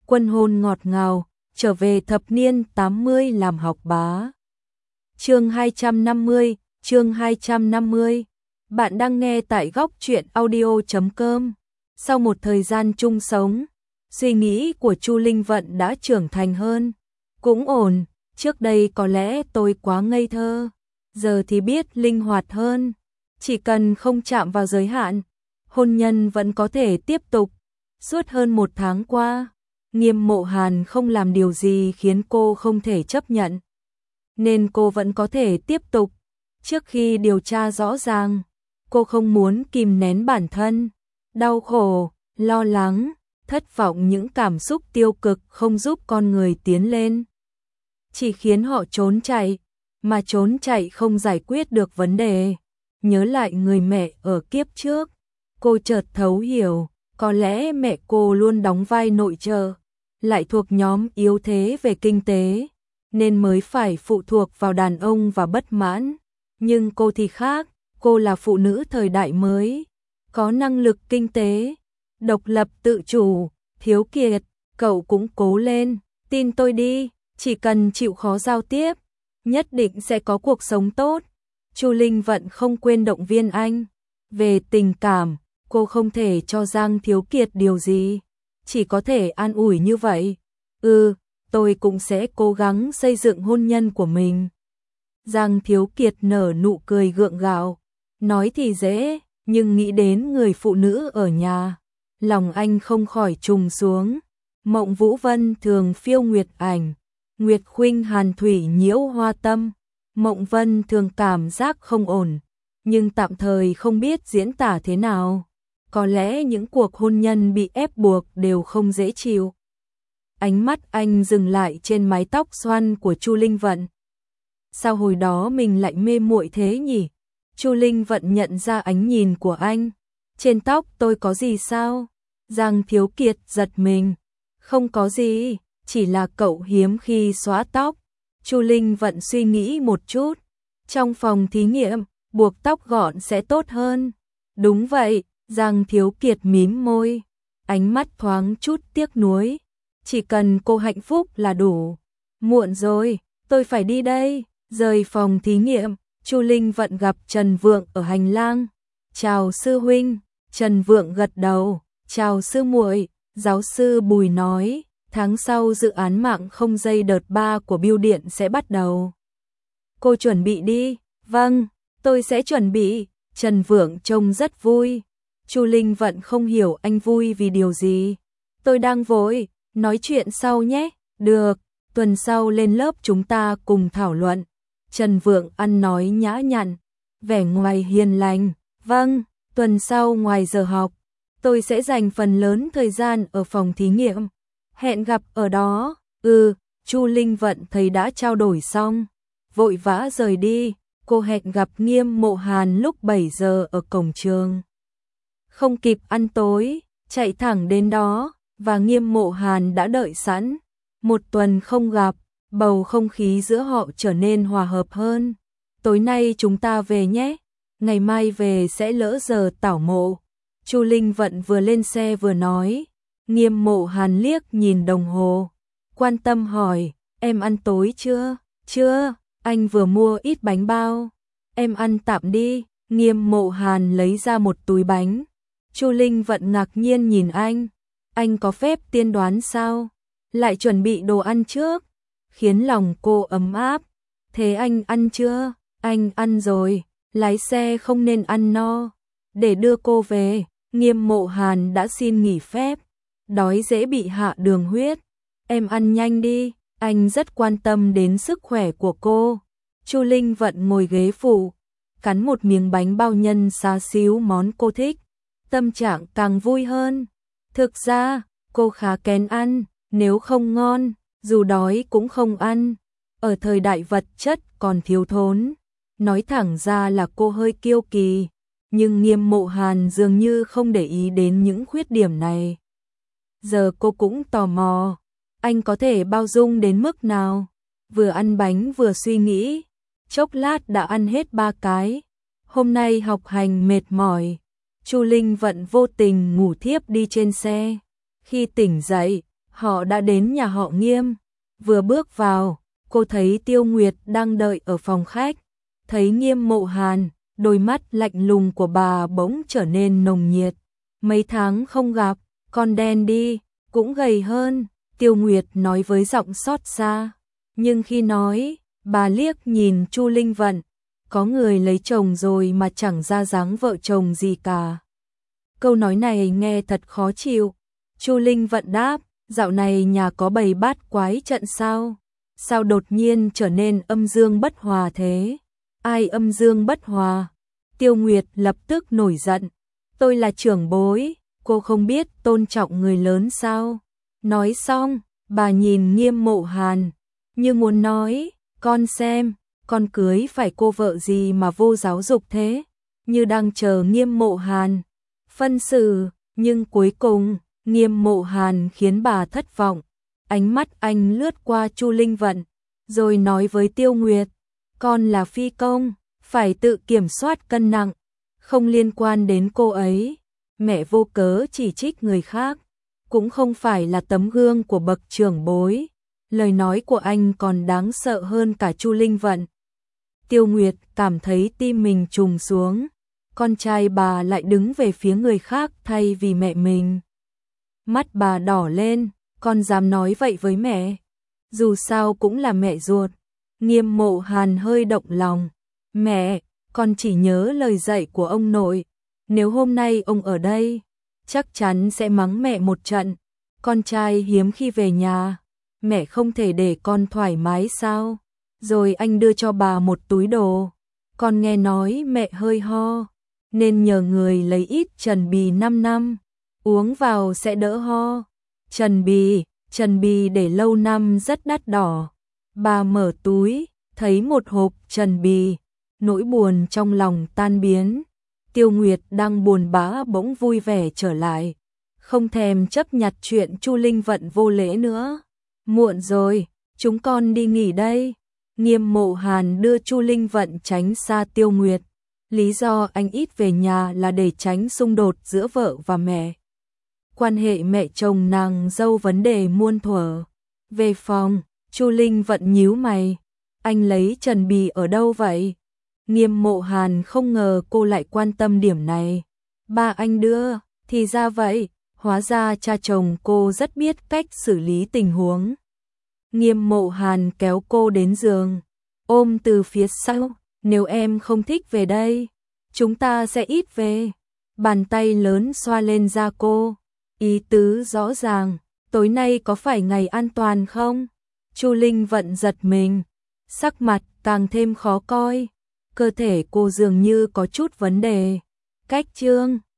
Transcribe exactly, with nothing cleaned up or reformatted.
Quân hôn ngọt ngào, trở về thập niên tám mươi làm học bá. Chương hai trăm năm mươi, chương hai trăm năm mươi. Bạn đang nghe tại góc truyện audio chấm com. Sau một thời gian chung sống, suy nghĩ của Chu Linh Vận đã trưởng thành hơn. Cũng ổn, trước đây có lẽ tôi quá ngây thơ, giờ thì biết linh hoạt hơn. Chỉ cần không chạm vào giới hạn, hôn nhân vẫn có thể tiếp tục. Suốt hơn một tháng qua, Nghiêm Mộ Hàn không làm điều gì khiến cô không thể chấp nhận, nên cô vẫn có thể tiếp tục. Trước khi điều tra rõ ràng, cô không muốn kìm nén bản thân, đau khổ, lo lắng, thất vọng, những cảm xúc tiêu cực không giúp con người tiến lên, chỉ khiến họ trốn chạy, mà trốn chạy không giải quyết được vấn đề. Nhớ lại người mẹ ở kiếp trước, cô chợt thấu hiểu, có lẽ mẹ cô luôn đóng vai nội trợ, lại thuộc nhóm yếu thế về kinh tế, nên mới phải phụ thuộc vào đàn ông và bất mãn. Nhưng cô thì khác, cô là phụ nữ thời đại mới, có năng lực kinh tế, độc lập tự chủ. Thiếu Kiệt, cậu cũng cố lên, tin tôi đi, chỉ cần chịu khó giao tiếp, nhất định sẽ có cuộc sống tốt. Chu Linh Vận không quên động viên anh. Về tình cảm, cô không thể cho Giang Thiếu Kiệt điều gì, chỉ có thể an ủi như vậy. Ừ, tôi cũng sẽ cố gắng xây dựng hôn nhân của mình. Giang Thiếu Kiệt nở nụ cười gượng gạo, nói thì dễ, nhưng nghĩ đến người phụ nữ ở nhà, lòng anh không khỏi trùng xuống. Mộng Vũ Vân thường phiêu nguyệt ảnh, Nguyệt Khuynh hàn thủy nhiễu hoa tâm. Mộng Vân thường cảm giác không ổn, nhưng tạm thời không biết diễn tả thế nào. Có lẽ những cuộc hôn nhân bị ép buộc đều không dễ chịu. Ánh mắt anh dừng lại trên mái tóc xoăn của Chu Linh Vận. Sao hồi đó mình lại mê muội thế nhỉ? Chu Linh Vận nhận ra ánh nhìn của anh. Trên tóc tôi có gì sao? Giang Thiếu Kiệt giật mình. Không có gì, chỉ là cậu hiếm khi xóa tóc. Chu Linh Vận suy nghĩ một chút. Trong phòng thí nghiệm, buộc tóc gọn sẽ tốt hơn. Đúng vậy, Giang Thiếu Kiệt mím môi, ánh mắt thoáng chút tiếc nuối. Chỉ cần cô hạnh phúc là đủ. Muộn rồi, tôi phải đi đây. Rời phòng thí nghiệm, Chu Linh Vận gặp Trần Vượng ở hành lang. Chào sư huynh. Trần Vượng gật đầu. Chào sư muội. Giáo sư Bùi nói, tháng sau dự án mạng không dây đợt ba của bưu điện sẽ bắt đầu. Cô chuẩn bị đi. Vâng, tôi sẽ chuẩn bị. Trần Vượng trông rất vui. Chu Linh Vận không hiểu anh vui vì điều gì. Tôi đang vội, nói chuyện sau nhé. Được, tuần sau lên lớp chúng ta cùng thảo luận. Trần Vượng ăn nói nhã nhặn, vẻ ngoài hiền lành. Vâng, tuần sau ngoài giờ học, tôi sẽ dành phần lớn thời gian ở phòng thí nghiệm. Hẹn gặp ở đó. Ừ, Chu Linh Vận thấy đã trao đổi xong, vội vã rời đi. Cô hẹn gặp Nghiêm Mộ Hàn lúc bảy giờ ở cổng trường. Không kịp ăn tối, chạy thẳng đến đó, và Nghiêm Mộ Hàn đã đợi sẵn. Một tuần không gặp, bầu không khí giữa họ trở nên hòa hợp hơn. Tối nay chúng ta về nhé, ngày mai về sẽ lỡ giờ tảo mộ. Chu Linh Vận vừa lên xe vừa nói. Nghiêm Mộ Hàn liếc nhìn đồng hồ, quan tâm hỏi, em ăn tối chưa? Chưa, anh vừa mua ít bánh bao. Em ăn tạm đi. Nghiêm Mộ Hàn lấy ra một túi bánh. Chu Linh Vận ngạc nhiên nhìn anh. Anh có phép tiên đoán sao? Lại chuẩn bị đồ ăn trước, khiến lòng cô ấm áp. Thế anh ăn chưa? Anh ăn rồi, lái xe không nên ăn no. Để đưa cô về, Nghiêm Mộ Hàn đã xin nghỉ phép. Đói dễ bị hạ đường huyết. Em ăn nhanh đi, anh rất quan tâm đến sức khỏe của cô. Chu Linh Vận ngồi ghế phụ, cắn một miếng bánh bao nhân xá xíu món cô thích. Tâm trạng càng vui hơn. Thực ra, cô khá kén ăn, nếu không ngon, dù đói cũng không ăn. Ở thời đại vật chất còn thiếu thốn, nói thẳng ra là cô hơi kiêu kỳ. Nhưng Nghiêm Mộ Hàn dường như không để ý đến những khuyết điểm này. Giờ cô cũng tò mò, anh có thể bao dung đến mức nào? Vừa ăn bánh vừa suy nghĩ, chốc lát đã ăn hết ba cái. Hôm nay học hành mệt mỏi, Chu Linh Vận vô tình ngủ thiếp đi trên xe. Khi tỉnh dậy, Họ đã đến nhà họ Nghiêm. Vừa bước vào, cô thấy Tiêu Nguyệt đang đợi ở phòng khách. Thấy Nghiêm Mộ Hàn, đôi mắt lạnh lùng của bà bỗng trở nên nồng nhiệt. Mấy tháng không gặp, con đen đi, cũng gầy hơn, Tiêu Nguyệt nói với giọng xót xa. Nhưng khi nói, bà liếc nhìn Chu Linh Vận, có người lấy chồng rồi mà chẳng ra dáng vợ chồng gì cả. Câu nói này nghe thật khó chịu. Chu Linh Vận đáp, dạo này nhà có bày bát quái trận sao? Sao đột nhiên trở nên âm dương bất hòa thế? Ai âm dương bất hòa? Tiêu Nguyệt lập tức nổi giận. Tôi là trưởng bối, cô không biết tôn trọng người lớn sao? Nói xong, bà nhìn Nghiêm Mộ Hàn, như muốn nói, con xem, con cưới phải cô vợ gì mà vô giáo dục thế? Như đang chờ Nghiêm Mộ Hàn phân xử, nhưng cuối cùng, Nghiêm Mộ Hàn khiến bà thất vọng. Ánh mắt anh lướt qua Chu Linh Vận, rồi nói với Tiêu Nguyệt, con là phi công, phải tự kiểm soát cân nặng, không liên quan đến cô ấy. Mẹ vô cớ chỉ trích người khác, cũng không phải là tấm gương của bậc trưởng bối. Lời nói của anh còn đáng sợ hơn cả Chu Linh Vận. Tiêu Nguyệt cảm thấy tim mình trùng xuống, con trai bà lại đứng về phía người khác thay vì mẹ mình. Mắt bà đỏ lên, con dám nói vậy với mẹ? Dù sao cũng là mẹ ruột. Nghiêm Mộ Hàn hơi động lòng. Mẹ, con chỉ nhớ lời dạy của ông nội. Nếu hôm nay ông ở đây, chắc chắn sẽ mắng mẹ một trận. Con trai hiếm khi về nhà, mẹ không thể để con thoải mái sao? Rồi anh đưa cho bà một túi đồ. Con nghe nói mẹ hơi ho, nên nhờ người lấy ít trần bì năm năm, uống vào sẽ đỡ ho. Trần bì, trần bì để lâu năm rất đắt đỏ. Bà mở túi, thấy một hộp trần bì, nỗi buồn trong lòng tan biến. Tiêu Nguyệt đang buồn bã bỗng vui vẻ trở lại, không thèm chấp nhặt chuyện Chu Linh Vận vô lễ nữa. Muộn rồi, chúng con đi nghỉ đây. Nghiêm Mộ Hàn đưa Chu Linh Vận tránh xa Tiêu Nguyệt. Lý do anh ít về nhà là để tránh xung đột giữa vợ và mẹ. Quan hệ mẹ chồng nàng dâu vấn đề muôn thuở. Về phòng, Chu Linh Vận nhíu mày. Anh lấy trần bì ở đâu vậy? Nghiêm Mộ Hàn không ngờ cô lại quan tâm điểm này. Ba anh đưa, thì ra vậy, hóa ra cha chồng cô rất biết cách xử lý tình huống. Nghiêm Mộ Hàn kéo cô đến giường, ôm từ phía sau, nếu em không thích về đây, chúng ta sẽ ít về. Bàn tay lớn xoa lên da cô, ý tứ rõ ràng, tối nay có phải ngày an toàn không? Chu Linh Vận giật mình, sắc mặt càng thêm khó coi, cơ thể cô dường như có chút vấn đề. Cách chương